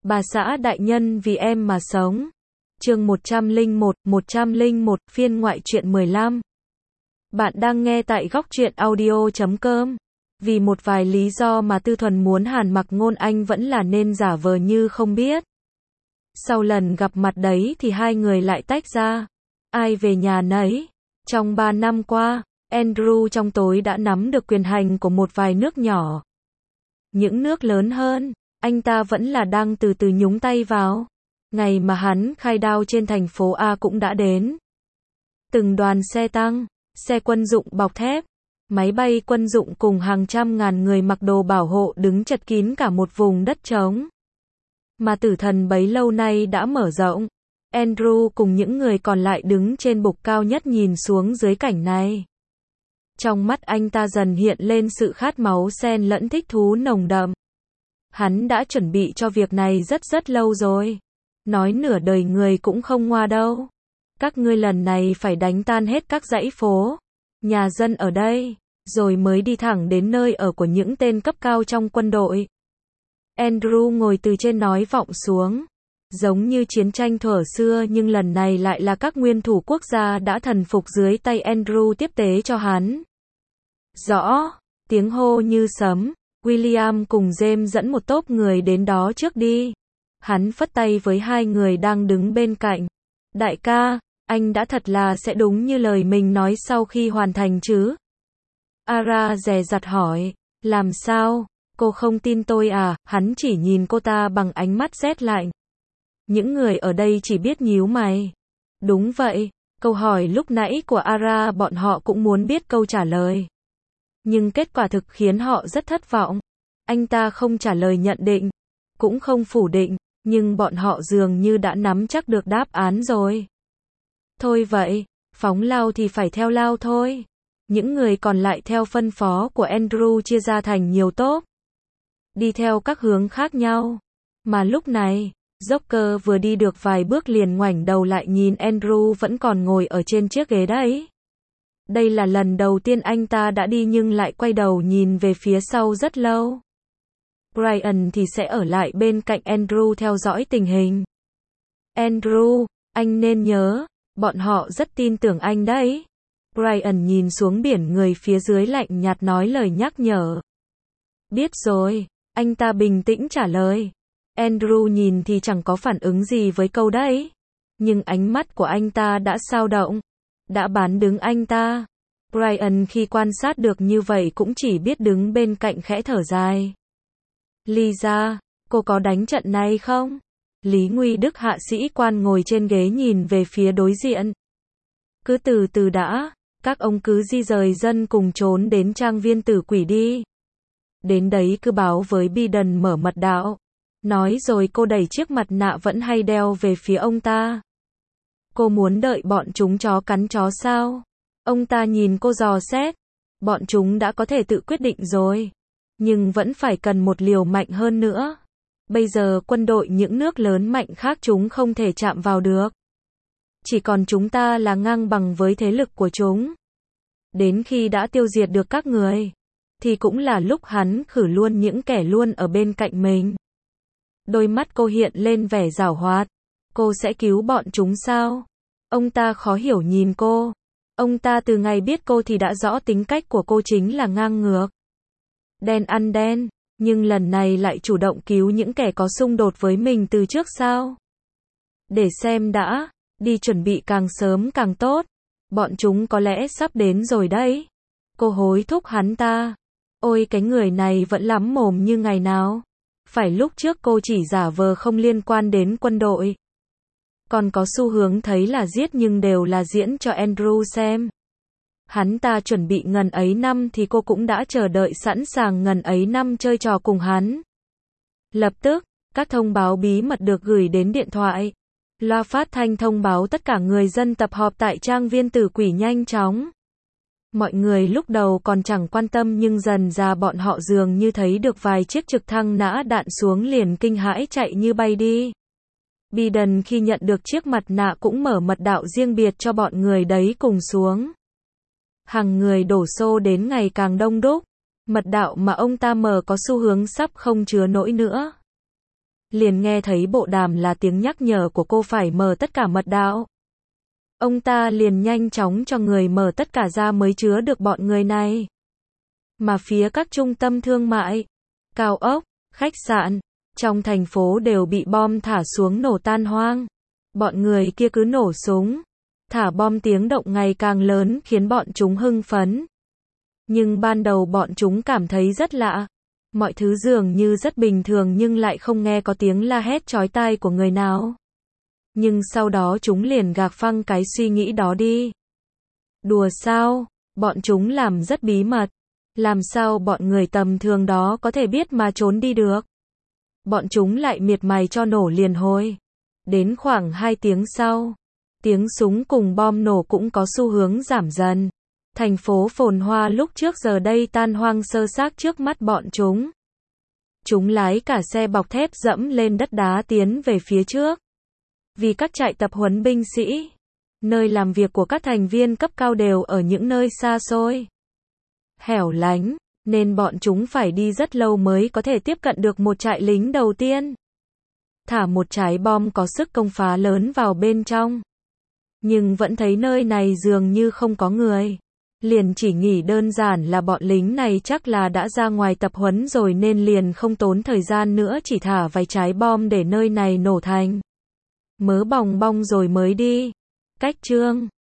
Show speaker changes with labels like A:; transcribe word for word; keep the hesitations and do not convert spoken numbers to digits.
A: Bà xã đại nhân vì em mà sống. Chương một trăm lẻ một, một trăm lẻ một, phiên ngoại truyện mười lăm. Bạn đang nghe tại góc truyện audio chấm com. Vì một vài lý do mà Tư Thuần muốn Hàn Mặc Ngôn Anh vẫn là nên giả vờ như không biết. Sau lần gặp mặt đấy thì hai người lại tách ra. Ai về nhà nấy. Trong ba năm qua, Andrew trong tối đã nắm được quyền hành của một vài nước nhỏ. Những nước lớn hơn, anh ta vẫn là đang từ từ nhúng tay vào. Ngày mà hắn khai đao trên thành phố A cũng đã đến. Từng đoàn xe tăng, xe quân dụng bọc thép, máy bay quân dụng cùng hàng trăm ngàn người mặc đồ bảo hộ đứng chật kín cả một vùng đất trống. Mà tử thần bấy lâu nay đã mở rộng. Andrew cùng những người còn lại đứng trên bục cao nhất nhìn xuống dưới cảnh này. Trong mắt anh ta dần hiện lên sự khát máu xen lẫn thích thú nồng đậm. Hắn đã chuẩn bị cho việc này rất rất lâu rồi. Nói nửa đời người cũng không ngoa đâu. Các ngươi lần này phải đánh tan hết các dãy phố, nhà dân ở đây, rồi mới đi thẳng đến nơi ở của những tên cấp cao trong quân đội. Andrew ngồi từ trên nói vọng xuống. Giống như chiến tranh thuở xưa nhưng lần này lại là các nguyên thủ quốc gia đã thần phục dưới tay Andrew tiếp tế cho hắn. Rõ, tiếng hô như sấm. William cùng James dẫn một tốp người đến đó trước đi. Hắn phất tay với hai người đang đứng bên cạnh. Đại ca, anh đã thật là sẽ đúng như lời mình nói sau khi hoàn thành chứ? Ara dè dặt hỏi. Làm sao? Cô không tin tôi à? Hắn chỉ nhìn cô ta bằng ánh mắt rét lạnh. Những người ở đây chỉ biết nhíu mày. Đúng vậy, câu hỏi lúc nãy của Ara bọn họ cũng muốn biết câu trả lời. Nhưng kết quả thực khiến họ rất thất vọng. Anh ta không trả lời nhận định, cũng không phủ định, nhưng bọn họ dường như đã nắm chắc được đáp án rồi. Thôi vậy, phóng lao thì phải theo lao thôi. Những người còn lại theo phân phó của Andrew chia ra thành nhiều tốp, đi theo các hướng khác nhau. Mà lúc này, Joker vừa đi được vài bước liền ngoảnh đầu lại nhìn Andrew vẫn còn ngồi ở trên chiếc ghế đấy. Đây là lần đầu tiên anh ta đã đi nhưng lại quay đầu nhìn về phía sau rất lâu. Brian thì sẽ ở lại bên cạnh Andrew theo dõi tình hình. Andrew, anh nên nhớ, bọn họ rất tin tưởng anh đấy. Brian nhìn xuống biển người phía dưới lạnh nhạt nói lời nhắc nhở. Biết rồi, anh ta bình tĩnh trả lời. Andrew nhìn thì chẳng có phản ứng gì với câu đấy. Nhưng ánh mắt của anh ta đã xao động. Đã bán đứng anh ta. Brian khi quan sát được như vậy cũng chỉ biết đứng bên cạnh khẽ thở dài. Lisa, cô có đánh trận này không? Lý Nguy Đức hạ sĩ quan ngồi trên ghế nhìn về phía đối diện. Cứ từ từ đã, các ông cứ di rời dân cùng trốn đến trang viên tử quỷ đi. Đến đấy cứ báo với Biden mở mật đạo. Nói rồi cô đẩy chiếc mặt nạ vẫn hay đeo về phía ông ta. Cô muốn đợi bọn chúng chó cắn chó sao? Ông ta nhìn cô dò xét. Bọn chúng đã có thể tự quyết định rồi. Nhưng vẫn phải cần một liều mạnh hơn nữa. Bây giờ quân đội những nước lớn mạnh khác chúng không thể chạm vào được. Chỉ còn chúng ta là ngang bằng với thế lực của chúng. Đến khi đã tiêu diệt được các người, thì cũng là lúc hắn khử luôn những kẻ luôn ở bên cạnh mình. Đôi mắt cô hiện lên vẻ giảo hoạt. Cô sẽ cứu bọn chúng sao? Ông ta khó hiểu nhìn cô. Ông ta từ ngày biết cô thì đã rõ tính cách của cô chính là ngang ngược. Đen ăn đen, nhưng lần này lại chủ động cứu những kẻ có xung đột với mình từ trước sao? Để xem đã, đi chuẩn bị càng sớm càng tốt. Bọn chúng có lẽ sắp đến rồi đấy. Cô hối thúc hắn ta. Ôi cái người này vẫn lắm mồm như ngày nào. Phải lúc trước cô chỉ giả vờ không liên quan đến quân đội. Còn có xu hướng thấy là giết nhưng đều là diễn cho Andrew xem. Hắn ta chuẩn bị ngần ấy năm thì cô cũng đã chờ đợi sẵn sàng ngần ấy năm chơi trò cùng hắn. Lập tức, các thông báo bí mật được gửi đến điện thoại. Loa phát thanh thông báo tất cả người dân tập họp tại trang viên tử quỷ nhanh chóng. Mọi người lúc đầu còn chẳng quan tâm nhưng dần ra bọn họ dường như thấy được vài chiếc trực thăng nã đạn xuống liền kinh hãi chạy như bay đi. Biden khi nhận được chiếc mặt nạ cũng mở mật đạo riêng biệt cho bọn người đấy cùng xuống. Hàng người đổ xô đến ngày càng đông đúc. Mật đạo mà ông ta mở có xu hướng sắp không chứa nổi nữa. liền nghe thấy bộ đàm là tiếng nhắc nhở của cô phải mở tất cả mật đạo. Ông ta liền nhanh chóng cho người mở tất cả ra mới chứa được bọn người này. Mà phía các trung tâm thương mại, cao ốc, khách sạn, trong thành phố đều bị bom thả xuống nổ tan hoang. Bọn người kia cứ nổ súng, thả bom, tiếng động ngày càng lớn khiến bọn chúng hưng phấn. Nhưng ban đầu bọn chúng cảm thấy rất lạ. Mọi thứ dường như rất bình thường nhưng lại không nghe có tiếng la hét chói tai của người nào. Nhưng sau đó chúng liền gạt phăng cái suy nghĩ đó đi. Đùa sao? Bọn chúng làm rất bí mật. Làm sao bọn người tầm thường đó có thể biết mà trốn đi được? Bọn chúng lại miệt mài cho nổ liền hồi. Đến khoảng hai tiếng sau, tiếng súng cùng bom nổ cũng có xu hướng giảm dần. Thành phố phồn hoa lúc trước giờ đây tan hoang sơ xác trước mắt bọn chúng. Chúng lái cả xe bọc thép dẫm lên đất đá tiến về phía trước. Vì các trại tập huấn binh sĩ, nơi làm việc của các thành viên cấp cao đều ở những nơi xa xôi, hẻo lánh, nên bọn chúng phải đi rất lâu mới có thể tiếp cận được một trại lính đầu tiên. Thả một trái bom có sức công phá lớn vào bên trong. Nhưng vẫn thấy nơi này dường như không có người. Liền chỉ nghĩ đơn giản là bọn lính này chắc là đã ra ngoài tập huấn rồi nên liền không tốn thời gian nữa, chỉ thả vài trái bom để nơi này nổ thành mớ bòng bong rồi mới đi. Cách chương